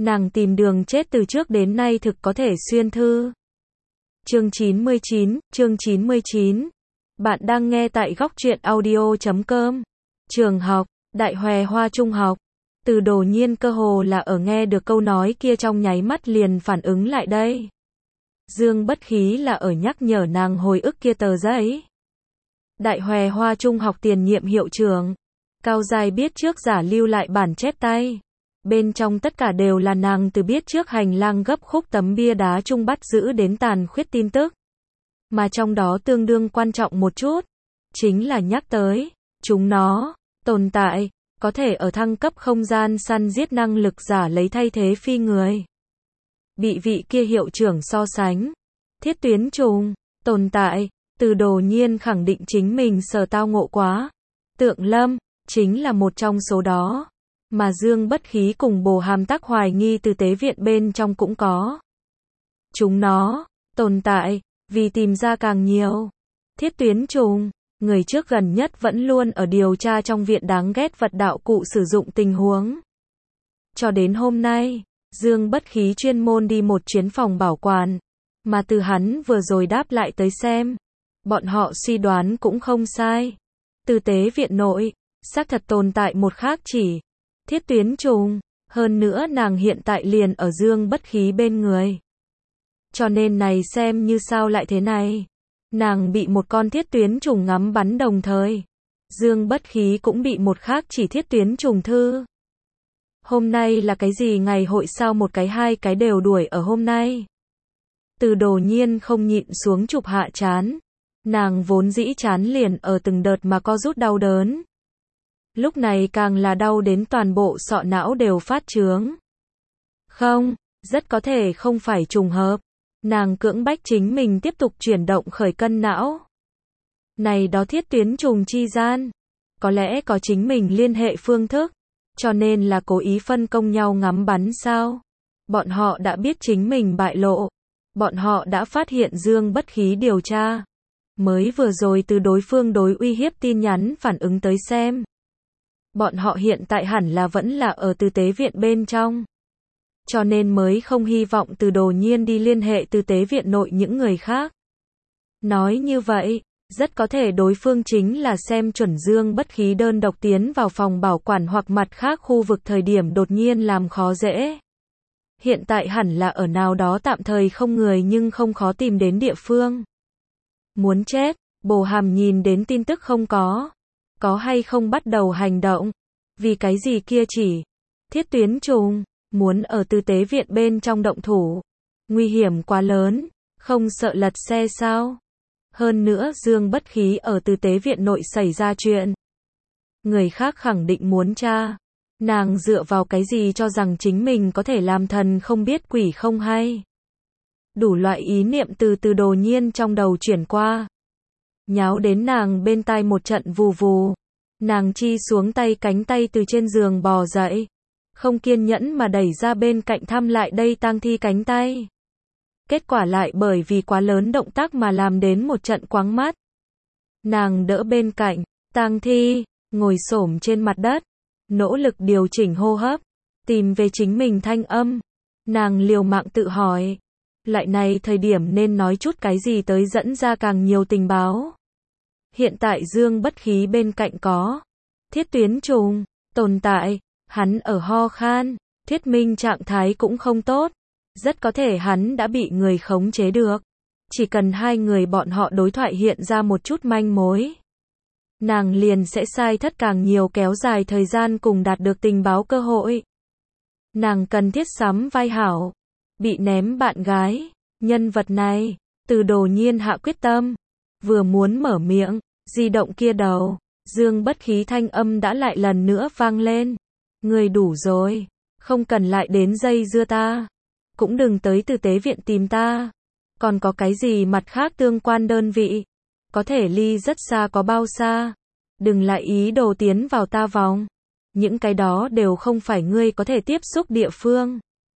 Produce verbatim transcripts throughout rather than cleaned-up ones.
Nàng tìm đường chết từ trước đến nay thực có thể xuyên thư. Chương chín mươi chín, chương chín mươi chín. Bạn đang nghe tại góc truyện audio chấm com. Trường học, Đại Hòe Hoa Trung học. Từ Đồ Nhiên cơ hồ là ở nghe được câu nói kia trong nháy mắt liền phản ứng lại đây. Dương Bất Khí là ở nhắc nhở nàng hồi ức kia tờ giấy. Đại Hòe Hoa Trung học tiền nhiệm hiệu trưởng. Cao Giai biết trước giả lưu lại bản chép tay. Bên trong tất cả đều là nàng từ biết trước hành lang gấp khúc tấm bia đá chung bắt giữ đến tàn khuyết tin tức. Mà trong đó tương đương quan trọng một chút, chính là nhắc tới, chúng nó, tồn tại, có thể ở thăng cấp không gian săn giết năng lực giả lấy thay thế phi người. Bị vị kia hiệu trưởng so sánh, thiết tuyến trùng, tồn tại, Từ Đồ Nhiên khẳng định chính mình sở tao ngộ quá. Tượng Lâm, chính là một trong số đó. Mà Dương Bất Khí cùng Bồ Hàm Tắc hoài nghi từ tế viện bên trong cũng có. Chúng nó, tồn tại, vì tìm ra càng nhiều. Thiết tuyến trùng, người trước gần nhất vẫn luôn ở điều tra trong viện đáng ghét vật đạo cụ sử dụng tình huống. Cho đến hôm nay, Dương Bất Khí chuyên môn đi một chuyến phòng bảo quản. Mà từ hắn vừa rồi đáp lại tới xem. Bọn họ suy đoán cũng không sai. Từ tế viện nội, xác thật tồn tại một khác chỉ. Thiết tuyến trùng, hơn nữa nàng hiện tại liền ở Dương Bất Khí bên người. Cho nên này xem như sao lại thế này. Nàng bị một con thiết tuyến trùng ngắm bắn đồng thời. Dương Bất Khí cũng bị một khác chỉ thiết tuyến trùng thư. Hôm nay là cái gì ngày hội sao một cái hai cái đều đuổi ở hôm nay. Từ Đồ Nhiên không nhịn xuống chụp hạ chán. Nàng vốn dĩ chán liền ở từng đợt mà co rút đau đớn. Lúc này càng là đau đến toàn bộ sọ não đều phát chướng. Không, rất có thể không phải trùng hợp. Nàng cưỡng bách chính mình tiếp tục chuyển động khởi cân não. Này đó thiết tuyến trùng chi gian. Có lẽ có chính mình liên hệ phương thức. Cho nên là cố ý phân công nhau ngắm bắn sao. Bọn họ đã biết chính mình bại lộ. Bọn họ đã phát hiện Dương Bất Khí điều tra. Mới vừa rồi từ đối phương đối uy hiếp tin nhắn phản ứng tới xem. Bọn họ hiện tại hẳn là vẫn là ở từ tế viện bên trong. Cho nên mới không hy vọng Từ Đồ Nhiên đi liên hệ từ tế viện nội những người khác. Nói như vậy, rất có thể đối phương chính là xem chuẩn Dương Bất Khí đơn độc tiến vào phòng bảo quản hoặc mặt khác khu vực thời điểm đột nhiên làm khó dễ. Hiện tại hẳn là ở nào đó tạm thời không người nhưng không khó tìm đến địa phương. Muốn chết, Bồ Hàm nhìn đến tin tức không có. Có hay không bắt đầu hành động? Vì cái gì kia chỉ? Thiết tuyến trùng, muốn ở từ tế viện bên trong động thủ. Nguy hiểm quá lớn, không sợ lật xe sao? Hơn nữa Dương Bất Khí ở từ tế viện nội xảy ra chuyện. Người khác khẳng định muốn tra. Nàng dựa vào cái gì cho rằng chính mình có thể làm thần không biết quỷ không hay? Đủ loại ý niệm từ Từ Đồ Nhiên trong đầu chuyển qua. Nháo đến nàng bên tai một trận vù vù. Nàng chi xuống tay cánh tay từ trên giường bò dậy. Không kiên nhẫn mà đẩy ra bên cạnh thăm lại đây tang thi cánh tay. Kết quả lại bởi vì quá lớn động tác mà làm đến một trận quáng mắt. Nàng đỡ bên cạnh, tang thi, ngồi xổm trên mặt đất. Nỗ lực điều chỉnh hô hấp. Tìm về chính mình thanh âm. Nàng liều mạng tự hỏi. Lại này thời điểm nên nói chút cái gì tới dẫn ra càng nhiều tình báo. Hiện tại Dương Bất Khí bên cạnh có thiết tuyến trùng, tồn tại, hắn ở ho khan, thuyết minh trạng thái cũng không tốt. Rất có thể hắn đã bị người khống chế được. Chỉ cần hai người bọn họ đối thoại hiện ra một chút manh mối. Nàng liền sẽ sai thất càng nhiều kéo dài thời gian cùng đạt được tình báo cơ hội. Nàng cần thiết sắm vai hảo. Bị ném bạn gái, nhân vật này, Từ Đồ Nhiên hạ quyết tâm. Vừa muốn mở miệng, di động kia đầu, Dương Bất Khí thanh âm đã lại lần nữa vang lên. Người đủ rồi, không cần lại đến dây dưa ta. Cũng đừng tới từ tế viện tìm ta. Còn có cái gì mặt khác tương quan đơn vị? Có thể ly rất xa có bao xa? Đừng lại ý đồ tiến vào ta vòng. Những cái đó đều không phải ngươi có thể tiếp xúc địa phương.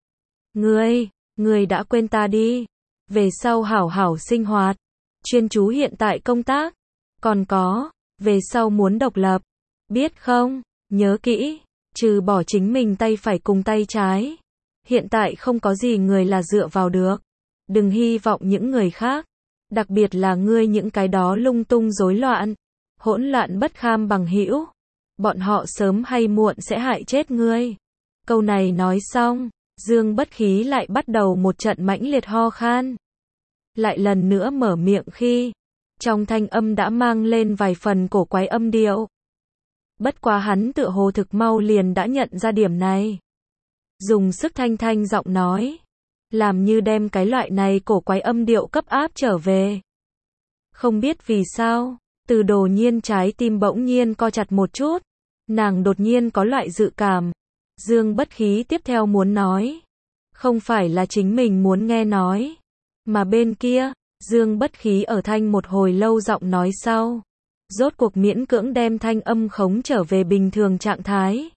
Ngươi, ngươi đã quên ta đi. Về sau hảo hảo sinh hoạt. Chuyên chú hiện tại công tác. Còn có, về sau muốn độc lập. Biết không? Nhớ kỹ, trừ bỏ chính mình tay phải cùng tay trái. Hiện tại không có gì người là dựa vào được. Đừng hy vọng những người khác. Đặc biệt là ngươi những cái đó lung tung rối loạn. Hỗn loạn bất kham bằng hữu. Bọn họ sớm hay muộn sẽ hại chết ngươi. Câu này nói xong, Dương Bất Khí lại bắt đầu một trận mãnh liệt ho khan. Lại lần nữa mở miệng khi, trong thanh âm đã mang lên vài phần cổ quái âm điệu. Bất quá hắn tựa hồ thực mau liền đã nhận ra điểm này. Dùng sức thanh thanh giọng nói, làm như đem cái loại này cổ quái âm điệu cấp áp trở về. Không biết vì sao, Từ Đồ Nhiên trái tim bỗng nhiên co chặt một chút. Nàng đột nhiên có loại dự cảm. Dương Bất Khí tiếp theo muốn nói. Không phải là chính mình muốn nghe nói. Mà bên kia, Dương Bất Khí ở thanh một hồi lâu giọng nói sau. Rốt cuộc miễn cưỡng đem thanh âm khống trở về bình thường trạng thái.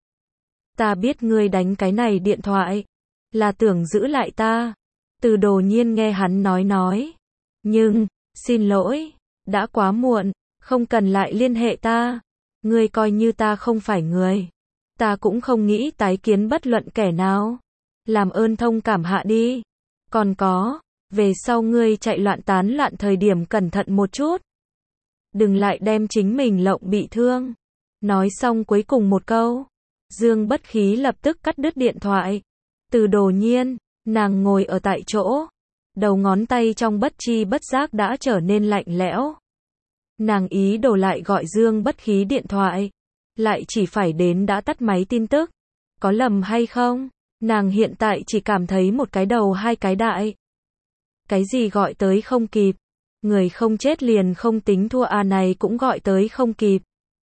Ta biết ngươi đánh cái này điện thoại. Là tưởng giữ lại ta. Từ Đồ Nhiên nghe hắn nói nói. Nhưng, xin lỗi, đã quá muộn, không cần lại liên hệ ta. Ngươi coi như ta không phải người. Ta cũng không nghĩ tái kiến bất luận kẻ nào. Làm ơn thông cảm hạ đi. Còn có, về sau ngươi chạy loạn tán loạn thời điểm cẩn thận một chút. Đừng lại đem chính mình lộng bị thương. Nói xong cuối cùng một câu, Dương Bất Khí lập tức cắt đứt điện thoại. Từ Đồ Nhiên, nàng ngồi ở tại chỗ. Đầu ngón tay trong bất chi bất giác đã trở nên lạnh lẽo. Nàng ý đồ lại gọi Dương Bất Khí điện thoại. Lại chỉ phải đến đã tắt máy tin tức. Có lầm hay không? Nàng hiện tại chỉ cảm thấy một cái đầu hai cái đại. Cái gì gọi tới không kịp? Người không chết liền không tính thua à, này cũng gọi tới không kịp.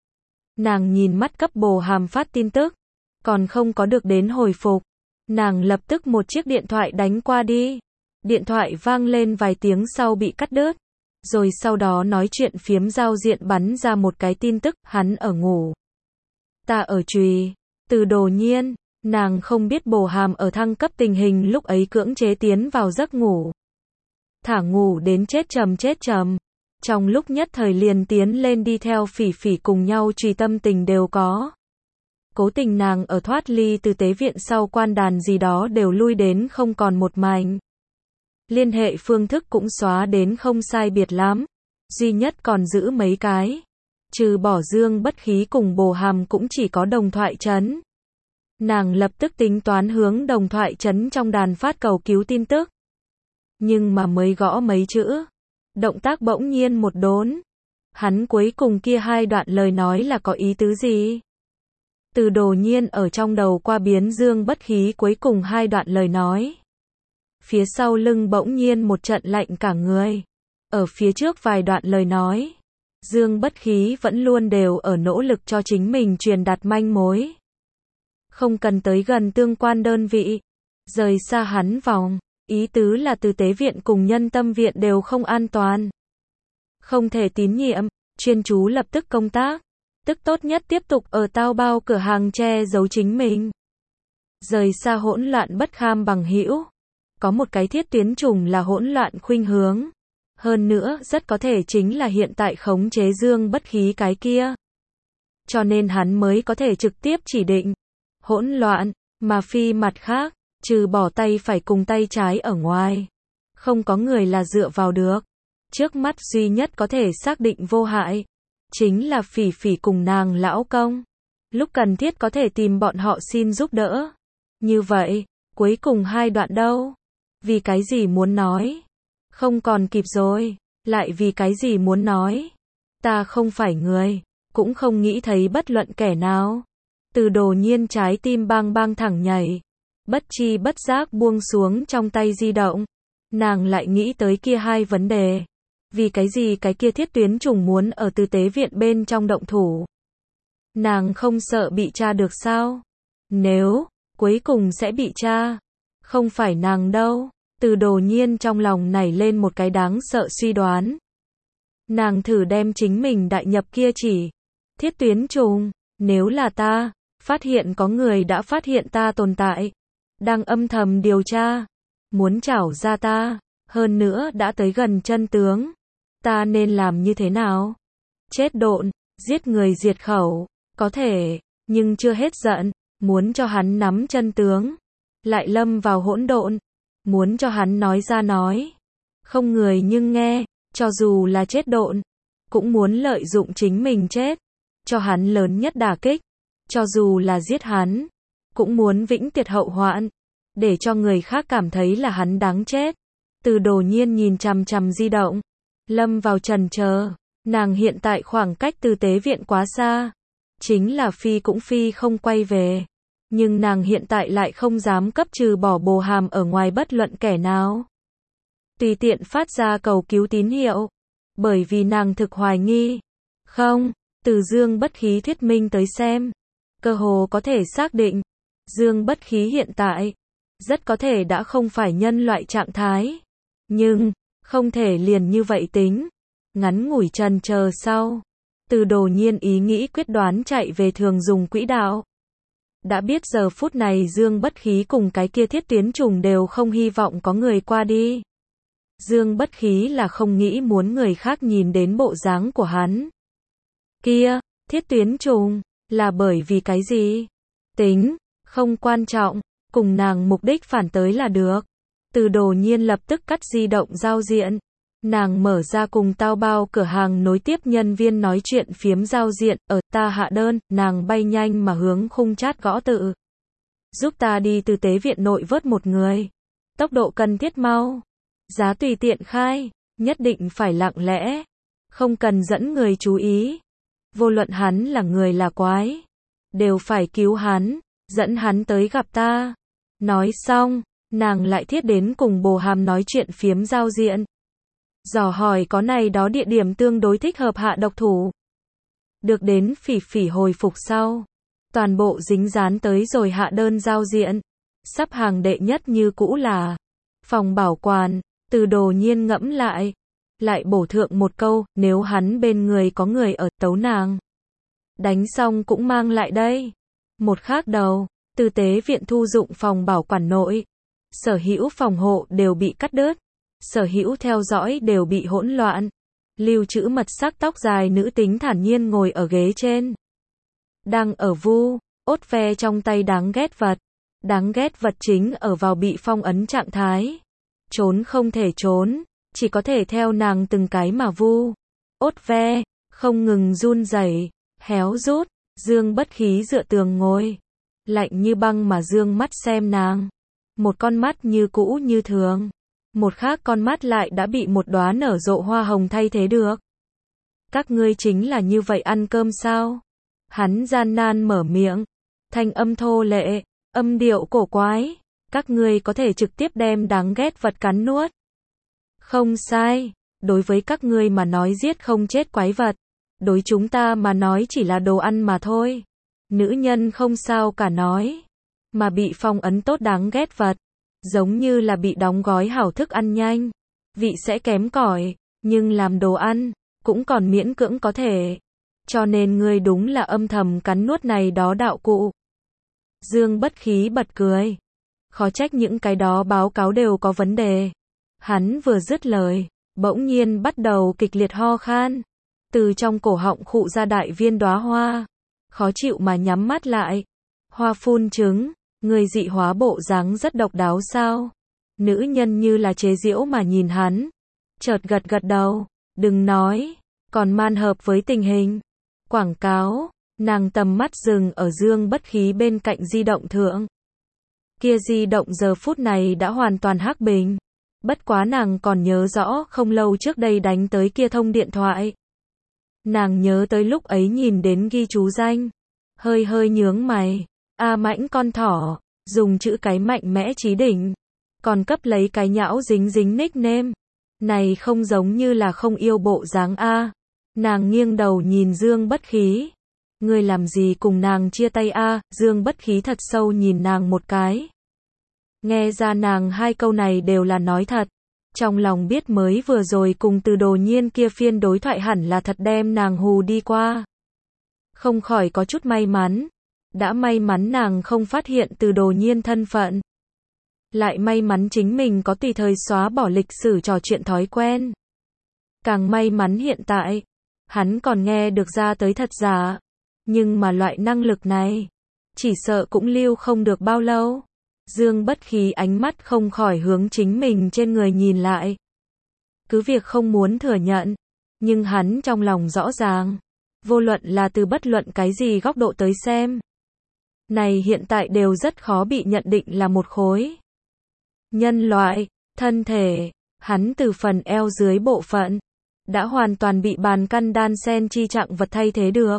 Nàng nhìn mắt cấp Bồ Hàm phát tin tức. Còn không có được đến hồi phục. Nàng lập tức một chiếc điện thoại đánh qua đi. Điện thoại vang lên vài tiếng sau bị cắt đứt. Rồi sau đó nói chuyện phiếm giao diện bắn ra một cái tin tức, hắn ở ngủ. Ta ở trùy. Từ Đồ Nhiên, nàng không biết Bồ Hàm ở thăng cấp tình hình lúc ấy cưỡng chế tiến vào giấc ngủ. Thả ngủ đến chết trầm chết trầm. Trong lúc nhất thời liền tiến lên đi theo Phỉ Phỉ cùng nhau trùy tâm tình đều có. Cố tình nàng ở thoát ly từ tế viện sau quan đàn gì đó đều lui đến không còn một mảnh. Liên hệ phương thức cũng xóa đến không sai biệt lắm. Duy nhất còn giữ mấy cái. Trừ bỏ Dương Bất Khí cùng Bồ Hàm cũng chỉ có đồng thoại trấn. Nàng lập tức tính toán hướng đồng thoại trấn trong đàn phát cầu cứu tin tức. Nhưng mà mới gõ mấy chữ. Động tác bỗng nhiên một đốn. Hắn cuối cùng kia hai đoạn lời nói là có ý tứ gì? Từ Đồ Nhiên ở trong đầu qua biến Dương Bất Khí cuối cùng hai đoạn lời nói. Phía sau lưng bỗng nhiên một trận lạnh cả người. Ở phía trước vài đoạn lời nói. Dương Bất Khí vẫn luôn đều ở nỗ lực cho chính mình truyền đạt manh mối. Không cần tới gần tương quan đơn vị. Rời xa hắn vòng. Ý tứ là từ tế viện cùng nhân tâm viện đều không an toàn. Không thể tín nhiệm, chuyên chú lập tức công tác. Tức tốt nhất tiếp tục ở tao bao cửa hàng che giấu chính mình. Rời xa hỗn loạn bất kham bằng hữu. Có một cái thiết tuyến trùng là hỗn loạn khuynh hướng. Hơn nữa, rất có thể chính là hiện tại khống chế Dương Bất Khí cái kia. Cho nên hắn mới có thể trực tiếp chỉ định hỗn loạn, mà phi mặt khác, trừ bỏ tay phải cùng tay trái ở ngoài. Không có người là dựa vào được. Trước mắt duy nhất có thể xác định vô hại. Chính là Phỉ Phỉ cùng nàng lão công. Lúc cần thiết có thể tìm bọn họ xin giúp đỡ. Như vậy, cuối cùng hai đoạn đâu? Vì cái gì muốn nói? Không còn kịp rồi. Lại vì cái gì muốn nói? Ta không phải người. Cũng không nghĩ thấy bất luận kẻ nào. Từ Đồ Nhiên trái tim bang bang thẳng nhảy. Bất chi bất giác buông xuống trong tay di động. Nàng lại nghĩ tới kia hai vấn đề. Vì cái gì cái kia thiết tuyến trùng muốn ở từ tế viện bên trong động thủ? Nàng không sợ bị tra được sao? Nếu, cuối cùng sẽ bị tra. Không phải nàng đâu. Từ Đồ Nhiên trong lòng nảy lên một cái đáng sợ suy đoán. Nàng thử đem chính mình đại nhập kia chỉ. Thiết tuyến trùng, nếu là ta, phát hiện có người đã phát hiện ta tồn tại. Đang âm thầm điều tra. Muốn trảo ra ta. Hơn nữa đã tới gần chân tướng. Ta nên làm như thế nào? Chết độn, giết người diệt khẩu. Có thể, nhưng chưa hết giận. Muốn cho hắn nắm chân tướng. lại lâm vào hỗn độn, muốn cho hắn nói ra nói. Không người nhưng nghe, cho dù là chết độn, cũng muốn lợi dụng chính mình chết, cho hắn lớn nhất đả kích, cho dù là giết hắn, cũng muốn vĩnh tuyệt hậu hoạn, để cho người khác cảm thấy là hắn đáng chết. Từ Đồ Nhiên nhìn chằm chằm di động, lâm vào trần chờ, nàng hiện tại khoảng cách từ tế viện quá xa, chính là phi cũng phi không quay về, nhưng nàng hiện tại lại không dám cấp trừ bỏ Bồ Hàm ở ngoài bất luận kẻ nào. Tùy tiện phát ra cầu cứu tín hiệu, bởi vì nàng thực hoài nghi. Không, từ Dương Bất Khí thuyết minh tới xem, cơ hồ có thể xác định, Dương Bất Khí hiện tại, rất có thể đã không phải nhân loại trạng thái. Nhưng, không thể liền như vậy tính. Ngắn ngủi trần chờ sau, Từ Đồ Nhiên ý nghĩ quyết đoán chạy về thường dùng quỹ đạo. Đã biết giờ phút này Dương Bất Khí cùng cái kia thiết tuyến trùng đều không hy vọng có người qua đi. Dương Bất Khí là không nghĩ muốn người khác nhìn đến bộ dáng của hắn. Kia, thiết tuyến trùng, là bởi vì cái gì? Tính, không quan trọng, cùng nàng mục đích phản tới là được. Từ Đồ Nhiên lập tức cắt di động giao diện. Nàng mở ra cùng Tao Bao cửa hàng nối tiếp nhân viên nói chuyện phiếm giao diện, ở ta hạ đơn, nàng bay nhanh mà hướng khung chat gõ tự. Giúp ta đi từ tế viện nội vớt một người. Tốc độ cần thiết mau. Giá tùy tiện khai, nhất định phải lặng lẽ. Không cần dẫn người chú ý. Vô luận hắn là người là quái, đều phải cứu hắn, dẫn hắn tới gặp ta. Nói xong, nàng lại thiết đến cùng Bồ Hàm nói chuyện phiếm giao diện. Dò hỏi có này đó địa điểm tương đối thích hợp hạ độc thủ. Được đến Phỉ Phỉ hồi phục sau, toàn bộ dính dán tới rồi hạ đơn giao diện. Sắp hàng đệ nhất như cũ là phòng bảo quản. Từ Đồ Nhiên ngẫm lại, lại bổ thượng một câu, nếu hắn bên người có người ở, tấu nàng. Đánh xong cũng mang lại đây. Một khác đầu, từ tế viện thu dụng phòng bảo quản nội, sở hữu phòng hộ đều bị cắt đứt, sở hữu theo dõi đều bị hỗn loạn. Lưu trữ mật sắc tóc dài nữ tính thản nhiên ngồi ở ghế trên, đang ở vu ốt ve trong tay đáng ghét vật. Đáng ghét vật chính ở vào bị phong ấn trạng thái, trốn không thể trốn, chỉ có thể theo nàng từng cái mà vu ốt ve, không ngừng run rẩy, héo rút. Dương Bất Khí dựa tường ngồi, lạnh như băng mà dương mắt xem nàng. Một con mắt như cũ như thường, một khác con mắt lại đã bị một đóa nở rộ hoa hồng thay thế được. Các ngươi chính là như vậy ăn cơm sao? Hắn gian nan mở miệng, thanh âm thô lệ, âm điệu cổ quái. Các ngươi có thể trực tiếp đem đáng ghét vật cắn nuốt. Không sai, đối với các ngươi mà nói giết không chết quái vật, đối chúng ta mà nói chỉ là đồ ăn mà thôi. Nữ nhân không sao cả nói, mà bị phong ấn tốt đáng ghét vật, giống như là bị đóng gói hảo thức ăn nhanh, vị sẽ kém cỏi, nhưng làm đồ ăn, cũng còn miễn cưỡng có thể. Cho nên ngươi đúng là âm thầm cắn nuốt này đó đạo cụ. Dương Bất Khí bật cười. Khó trách những cái đó báo cáo đều có vấn đề. Hắn vừa dứt lời, bỗng nhiên bắt đầu kịch liệt ho khan. Từ trong cổ họng khụ ra đại viên đóa hoa. Khó chịu mà nhắm mắt lại. Hoa phun trứng, người dị hóa bộ dáng rất độc đáo sao? Nữ nhân như là chế giễu mà nhìn hắn. Chợt gật gật đầu, đừng nói, còn man hợp với tình hình. Quảng cáo, nàng tầm mắt dừng ở Dương Bất Khí bên cạnh di động thượng. Kia di động giờ phút này đã hoàn toàn hắc bình. Bất quá nàng còn nhớ rõ không lâu trước đây đánh tới kia thông điện thoại. Nàng nhớ tới lúc ấy nhìn đến ghi chú danh. Hơi hơi nhướng mày. A mãnh con thỏ, dùng chữ cái mạnh mẽ chí đỉnh. Còn cấp lấy cái nhão dính dính nickname. Này không giống như là không yêu bộ dáng A. Nàng nghiêng đầu nhìn Dương Bất Khí. Ngươi làm gì cùng nàng chia tay A? Dương Bất Khí thật sâu nhìn nàng một cái. Nghe ra nàng hai câu này đều là nói thật. Trong lòng biết mới vừa rồi cùng Từ Đồ Nhiên kia phiên đối thoại hẳn là thật đem nàng hù đi qua. Không khỏi có chút may mắn. Đã may mắn nàng không phát hiện Từ Đồ Nhiên thân phận. Lại may mắn chính mình có tùy thời xóa bỏ lịch sử trò chuyện thói quen. Càng may mắn hiện tại, hắn còn nghe được ra tới thật giả. Nhưng mà loại năng lực này, chỉ sợ cũng lưu không được bao lâu. Dương Bất Khí ánh mắt không khỏi hướng chính mình trên người nhìn lại. Cứ việc không muốn thừa nhận, nhưng hắn trong lòng rõ ràng, vô luận là từ bất luận cái gì góc độ tới xem, này hiện tại đều rất khó bị nhận định là một khối nhân loại, thân thể, hắn từ phần eo dưới bộ phận, đã hoàn toàn bị bàn căn đan sen chi trạng vật thay thế được.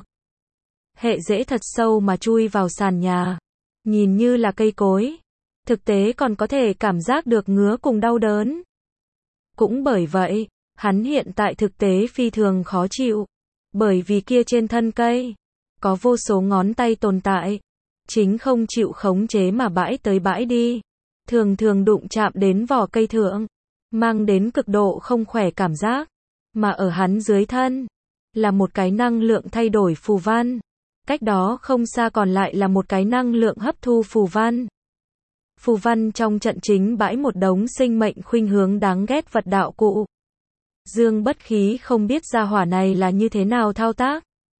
Hệ rễ thật sâu mà chui vào sàn nhà, nhìn như là cây cối, thực tế còn có thể cảm giác được ngứa cùng đau đớn. Cũng bởi vậy, hắn hiện tại thực tế phi thường khó chịu, bởi vì kia trên thân cây, có vô số ngón tay tồn tại, chính không chịu khống chế mà bãi tới bãi đi, thường thường đụng chạm đến vỏ cây thượng, mang đến cực độ không khỏe cảm giác, mà ở hắn dưới thân, là một cái năng lượng thay đổi phù văn, cách đó không xa còn lại là một cái năng lượng hấp thu phù văn. Phù văn trong trận chính bãi một đống sinh mệnh khuynh hướng đáng ghét vật đạo cụ. Dương Bất Khí không biết gia hỏa này là như thế nào thao tác.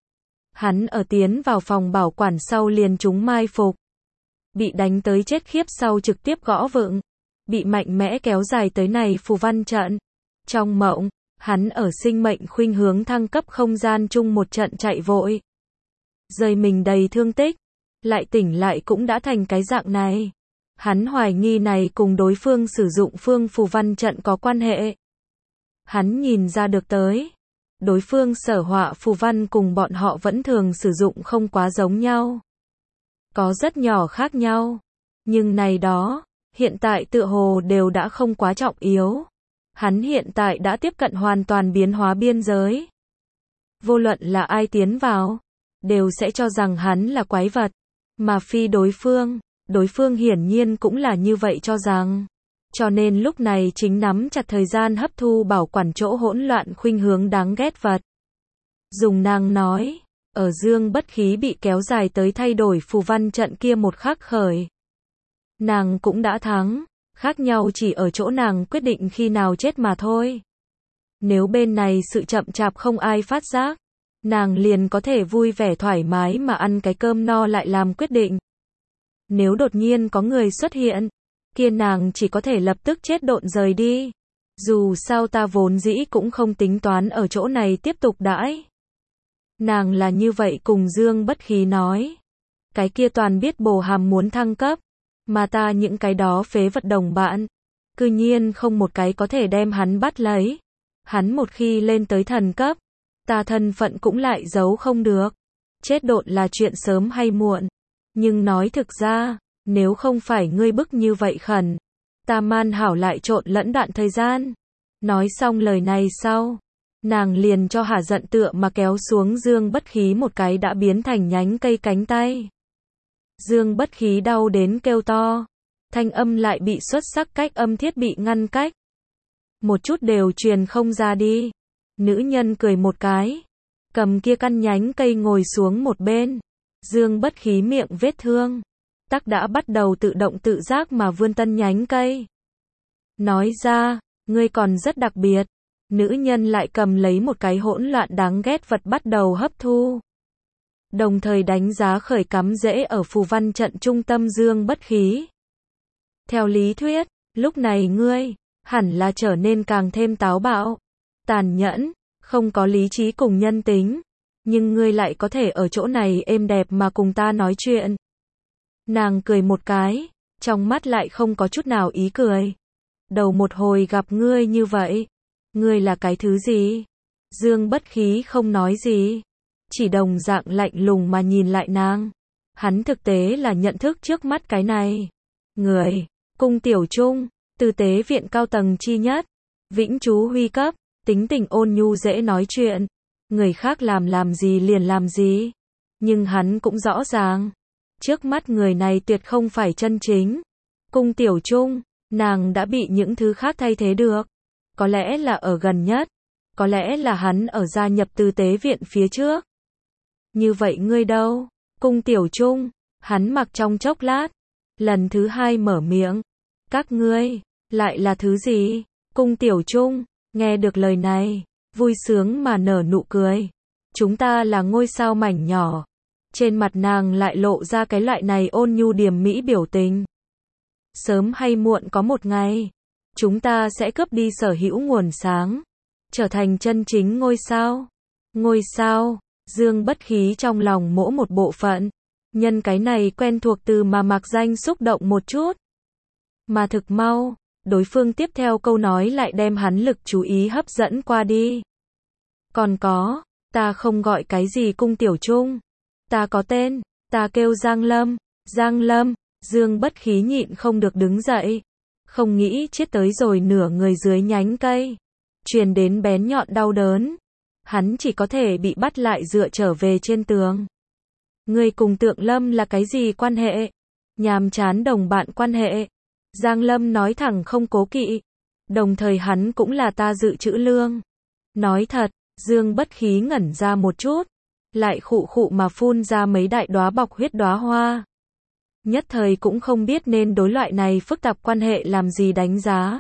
Hắn ở tiến vào phòng bảo quản sau liền trúng mai phục. Bị đánh tới chết khiếp sau trực tiếp gõ vựng. Bị mạnh mẽ kéo dài tới này phù văn trận. Trong mộng, hắn ở sinh mệnh khuynh hướng thăng cấp không gian chung một trận chạy vội. Rời mình đầy thương tích. Lại tỉnh lại cũng đã thành cái dạng này. Hắn hoài nghi này cùng đối phương sử dụng phương phù văn trận có quan hệ. Hắn nhìn ra được tới. Đối phương sở họa phù văn cùng bọn họ vẫn thường sử dụng không quá giống nhau. Có rất nhỏ khác nhau. Nhưng này đó, hiện tại tựa hồ đều đã không quá trọng yếu. Hắn hiện tại đã tiếp cận hoàn toàn biến hóa biên giới. Vô luận là ai tiến vào, đều sẽ cho rằng hắn là quái vật. Mà phi đối phương, đối phương hiển nhiên cũng là như vậy cho rằng. Cho nên lúc này chính nắm chặt thời gian hấp thu bảo quản chỗ hỗn loạn khuynh hướng đáng ghét vật. Dùng nàng nói, ở Dương Bất Khí bị kéo dài tới thay đổi phù văn trận kia một khắc khởi. Nàng cũng đã thắng, khác nhau chỉ ở chỗ nàng quyết định khi nào chết mà thôi. Nếu bên này sự chậm chạp không ai phát giác, nàng liền có thể vui vẻ thoải mái mà ăn cái cơm no lại làm quyết định. Nếu đột nhiên có người xuất hiện, kia nàng chỉ có thể lập tức chết độn rời đi. Dù sao ta vốn dĩ cũng không tính toán ở chỗ này tiếp tục đãi. Nàng là như vậy cùng Dương Bất Khí nói. Cái kia toàn biết bồ hàm muốn thăng cấp, mà ta những cái đó phế vật đồng bạn, cư nhiên không một cái có thể đem hắn bắt lấy. Hắn một khi lên tới thần cấp, ta thân phận cũng lại giấu không được. Chết độn là chuyện sớm hay muộn. Nhưng nói thực ra, nếu không phải ngươi bức như vậy khẩn, ta man hảo lại trộn lẫn đoạn thời gian. Nói xong lời này sau, nàng liền cho hả giận tựa mà kéo xuống Dương Bất Khí một cái đã biến thành nhánh cây cánh tay. Dương Bất Khí đau đến kêu to, thanh âm lại bị xuất sắc cách âm thiết bị ngăn cách. Một chút đều truyền không ra đi. Nữ nhân cười một cái, cầm kia căn nhánh cây ngồi xuống một bên. Dương Bất Khí miệng vết thương, tắc đã bắt đầu tự động tự giác mà vươn tân nhánh cây. Nói ra, ngươi còn rất đặc biệt. Nữ nhân lại cầm lấy một cái hỗn loạn đáng ghét vật bắt đầu hấp thu. Đồng thời đánh giá khởi cắm rễ ở phù văn trận trung tâm Dương Bất Khí. Theo lý thuyết, lúc này ngươi, hẳn là trở nên càng thêm táo bạo, tàn nhẫn, không có lý trí cùng nhân tính. Nhưng ngươi lại có thể ở chỗ này êm đẹp mà cùng ta nói chuyện. Nàng cười một cái, trong mắt lại không có chút nào ý cười. Đầu một hồi gặp ngươi như vậy, ngươi là cái thứ gì? Dương Bất Khí không nói gì, chỉ đồng dạng lạnh lùng mà nhìn lại nàng. Hắn thực tế là nhận thức trước mắt cái này. Người, Cung Tiểu Trung, từ tế viện cao tầng chi nhất, Vĩnh Chú Huy cấp, tính tình ôn nhu dễ nói chuyện. Người khác làm làm gì liền làm gì. Nhưng hắn cũng rõ ràng, trước mắt người này tuyệt không phải chân chính. Cung Tiểu Trung, nàng đã bị những thứ khác thay thế được. Có lẽ là ở gần nhất, có lẽ là hắn ở gia nhập tư tế viện phía trước. Như vậy ngươi đâu? Cung Tiểu Trung, hắn mặc trong chốc lát, lần thứ hai mở miệng. Các ngươi, lại là thứ gì? Cung Tiểu Trung, nghe được lời này, vui sướng mà nở nụ cười. Chúng ta là ngôi sao mảnh nhỏ. Trên mặt nàng lại lộ ra cái loại này ôn nhu điềm mỹ biểu tình. Sớm hay muộn có một ngày, chúng ta sẽ cướp đi sở hữu nguồn sáng, trở thành chân chính ngôi sao. Ngôi sao, Dương Bất Khí trong lòng mỗ một bộ phận, nhân cái này quen thuộc từ mà mặc danh xúc động một chút. Mà thực mau, đối phương tiếp theo câu nói lại đem hắn lực chú ý hấp dẫn qua đi. Còn có, ta không gọi cái gì Cung Tiểu Trung, ta có tên, ta kêu Giang Lâm. Giang Lâm, Dương Bất Khí nhịn không được đứng dậy, không nghĩ chết tới rồi nửa người dưới nhánh cây, truyền đến bén nhọn đau đớn, hắn chỉ có thể bị bắt lại dựa trở về trên tường. Ngươi cùng Tượng Lâm là cái gì quan hệ? Nhàm chán đồng bạn quan hệ. Giang Lâm nói thẳng không cố kỵ, đồng thời hắn cũng là ta dự trữ lương. Nói thật, Dương Bất Khí ngẩn ra một chút, lại khụ khụ mà phun ra mấy đại đóa bọc huyết đóa hoa. Nhất thời cũng không biết nên đối loại này phức tạp quan hệ làm gì đánh giá.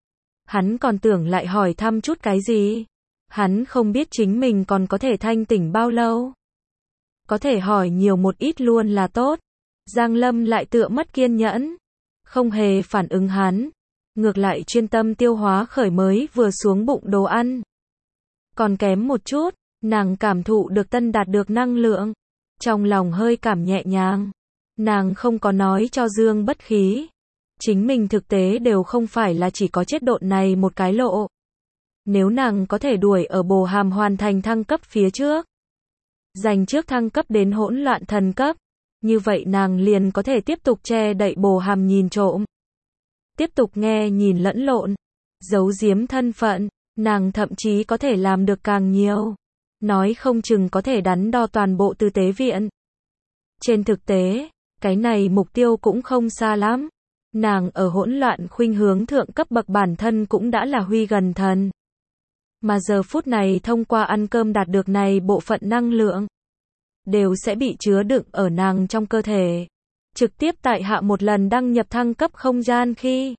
Hắn còn tưởng lại hỏi thăm chút cái gì. Hắn không biết chính mình còn có thể thanh tỉnh bao lâu. Có thể hỏi nhiều một ít luôn là tốt. Giang Lâm lại tựa mất kiên nhẫn, không hề phản ứng hắn, ngược lại chuyên tâm tiêu hóa khởi mới vừa xuống bụng đồ ăn. Còn kém một chút, nàng cảm thụ được tân đạt được năng lượng, trong lòng hơi cảm nhẹ nhàng. Nàng không có nói cho Dương Bất Khí, chính mình thực tế đều không phải là chỉ có chết độn này một cái lộ. Nếu nàng có thể đuổi ở Bồ Hàm hoàn thành thăng cấp phía trước, dành trước thăng cấp đến hỗn loạn thần cấp, như vậy nàng liền có thể tiếp tục che đậy Bồ Hàm nhìn trộm, tiếp tục nghe nhìn lẫn lộn, giấu giếm thân phận, nàng thậm chí có thể làm được càng nhiều, nói không chừng có thể đắn đo toàn bộ tư tế viện. Trên thực tế, cái này mục tiêu cũng không xa lắm. Nàng ở hỗn loạn khuynh hướng thượng cấp bậc bản thân cũng đã là huy gần thần. Mà giờ phút này thông qua ăn cơm đạt được này bộ phận năng lượng, đều sẽ bị chứa đựng ở nàng trong cơ thể. Trực tiếp tại hạ một lần đăng nhập thăng cấp không gian khi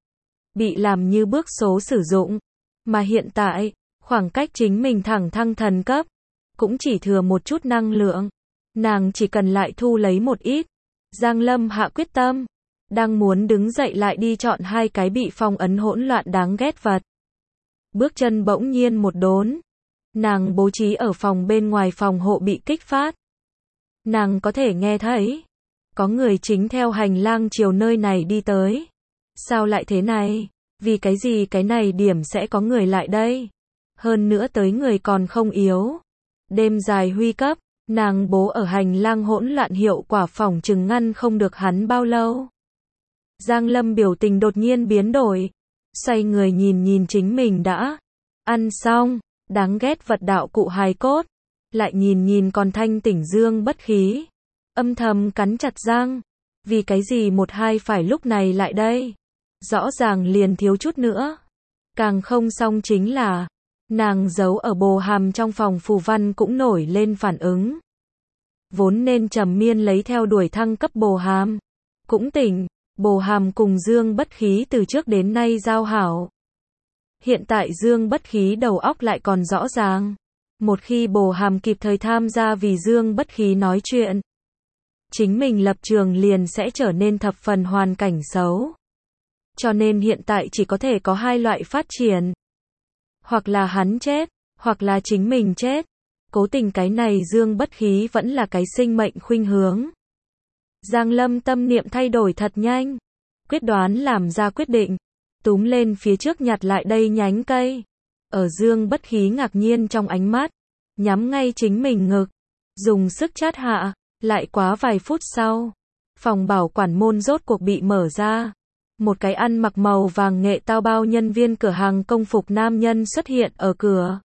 bị làm như bước số sử dụng. Mà hiện tại, khoảng cách chính mình thẳng thăng thần cấp, cũng chỉ thừa một chút năng lượng. Nàng chỉ cần lại thu lấy một ít. Giang Lâm hạ quyết tâm, đang muốn đứng dậy lại đi chọn hai cái bị phong ấn hỗn loạn đáng ghét vật. Bước chân bỗng nhiên một đốn. Nàng bố trí ở phòng bên ngoài phòng hộ bị kích phát. Nàng có thể nghe thấy, có người chính theo hành lang chiều nơi này đi tới. Sao lại thế này? Vì cái gì cái này điểm sẽ có người lại đây? Hơn nữa tới người còn không yếu. Đêm dài huy cấp. Nàng bố ở hành lang hỗn loạn hiệu quả phỏng chừng ngăn không được hắn bao lâu. Giang Lâm biểu tình đột nhiên biến đổi, xoay người nhìn nhìn chính mình đã ăn xong, đáng ghét vật đạo cụ hài cốt, lại nhìn nhìn còn thanh tỉnh Dương Bất Khí, âm thầm cắn chặt răng, vì cái gì một hai phải lúc này lại đây, rõ ràng liền thiếu chút nữa. Càng không xong chính là nàng giấu ở Bồ Hàm trong phòng phù văn cũng nổi lên phản ứng. Vốn nên trầm miên lấy theo đuổi thăng cấp Bồ Hàm, cũng tỉnh, Bồ Hàm cùng Dương Bất Khí từ trước đến nay giao hảo. Hiện tại Dương Bất Khí đầu óc lại còn rõ ràng. Một khi Bồ Hàm kịp thời tham gia vì Dương Bất Khí nói chuyện, chính mình lập trường liền sẽ trở nên thập phần hoàn cảnh xấu. Cho nên hiện tại chỉ có thể có hai loại phát triển. Hoặc là hắn chết, hoặc là chính mình chết. Cố tình cái này Dương Bất Khí vẫn là cái sinh mệnh khuynh hướng. Giang Lâm tâm niệm thay đổi thật nhanh, quyết đoán làm ra quyết định, túm lên phía trước nhặt lại đây nhánh cây. Ở Dương Bất Khí ngạc nhiên trong ánh mắt, nhắm ngay chính mình ngực, dùng sức chát hạ, lại quá vài phút sau, phòng bảo quản môn rốt cuộc bị mở ra. Một cái ăn mặc màu vàng nghệ tao bao nhân viên cửa hàng công phục nam nhân xuất hiện ở cửa.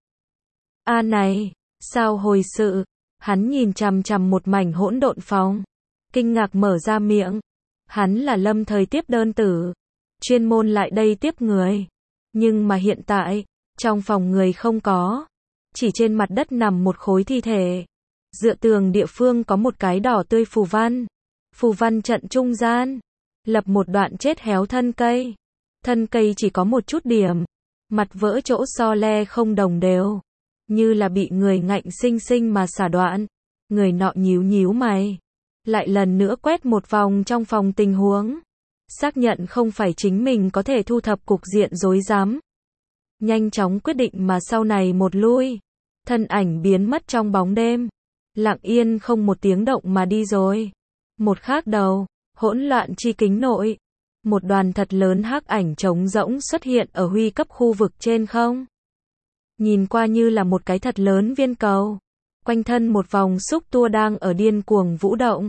A này, sao hồi sự? Hắn nhìn chằm chằm một mảnh hỗn độn phòng, kinh ngạc mở ra miệng. Hắn là lâm thời tiếp đơn tử, chuyên môn lại đây tiếp người. Nhưng mà hiện tại, trong phòng người không có, chỉ trên mặt đất nằm một khối thi thể. Dựa tường địa phương có một cái đỏ tươi phù văn. Phù văn trận trung gian, lập một đoạn chết héo thân cây. Thân cây chỉ có một chút điểm, mặt vỡ chỗ so le không đồng đều, như là bị người ngạnh sinh sinh mà xả đoạn. Người nọ nhíu nhíu mày, lại lần nữa quét một vòng trong phòng tình huống. xác nhận không phải chính mình có thể thu thập cục diện rối rắm. Nhanh chóng quyết định mà sau này một lui. Thân ảnh biến mất trong bóng đêm. Lặng yên không một tiếng động mà đi rồi. Một khác đầu, hỗn loạn chi kính nội. Một đoàn thật lớn hắc ảnh trống rỗng xuất hiện ở huy cấp khu vực trên không. Nhìn qua như là một cái thật lớn viên cầu. Quanh thân một vòng xúc tua đang ở điên cuồng vũ động.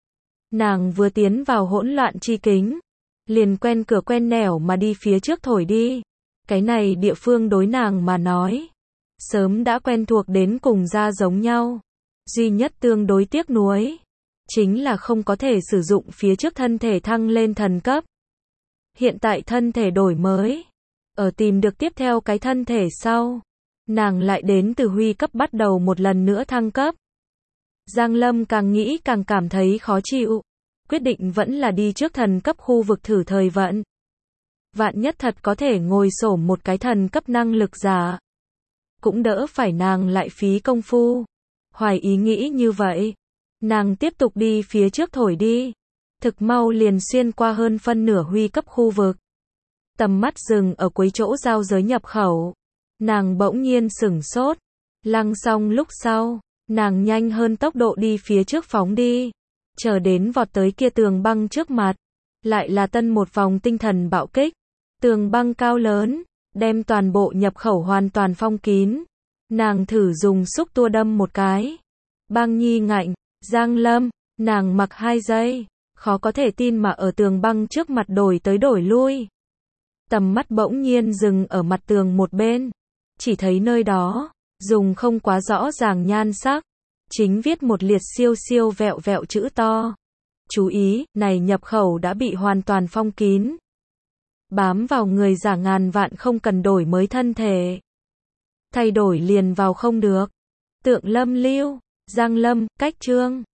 Nàng vừa tiến vào hỗn loạn chi kính. Liền quen cửa quen nẻo mà đi phía trước thổi đi. Cái này địa phương đối nàng mà nói. Sớm đã quen thuộc đến cùng ra giống nhau. Duy nhất tương đối tiếc nuối. Chính là không có thể sử dụng phía trước thân thể thăng lên thần cấp. Hiện tại thân thể đổi mới. Ở tìm được tiếp theo cái thân thể sau. Nàng lại đến từ huy cấp bắt đầu một lần nữa thăng cấp. Giang Lâm càng nghĩ càng cảm thấy khó chịu. Quyết định vẫn là đi trước thần cấp khu vực thử thời vận. Vạn nhất thật có thể ngồi xổm một cái thần cấp năng lực giả. Cũng đỡ phải nàng lại phí công phu. Hoài ý nghĩ như vậy. Nàng tiếp tục đi phía trước thổi đi. Thực mau liền xuyên qua hơn phân nửa huy cấp khu vực. Tầm mắt dừng ở cuối chỗ giao giới nhập khẩu. Nàng bỗng nhiên sửng sốt. Lăng xong lúc sau, nàng nhanh hơn tốc độ đi phía trước phóng đi. Chờ đến vọt tới kia tường băng trước mặt. Lại là tân một vòng tinh thần bạo kích. Tường băng cao lớn, đem toàn bộ nhập khẩu hoàn toàn phong kín. Nàng thử dùng xúc tua đâm một cái. Băng nhi ngạnh, Giang Lâm, nàng mặc hai giây. Khó có thể tin mà ở tường băng trước mặt đổi tới đổi lui. Tầm mắt bỗng nhiên dừng ở mặt tường một bên. Chỉ thấy nơi đó, dùng không quá rõ ràng nhan sắc. Chính viết một liệt siêu siêu vẹo vẹo chữ to. Chú ý, này nhập khẩu đã bị hoàn toàn phong kín. Bám vào người giả ngàn vạn không cần đổi mới thân thể. Thay đổi liền vào không được. Tượng Lâm Lưu, Giang Lâm, cách chương.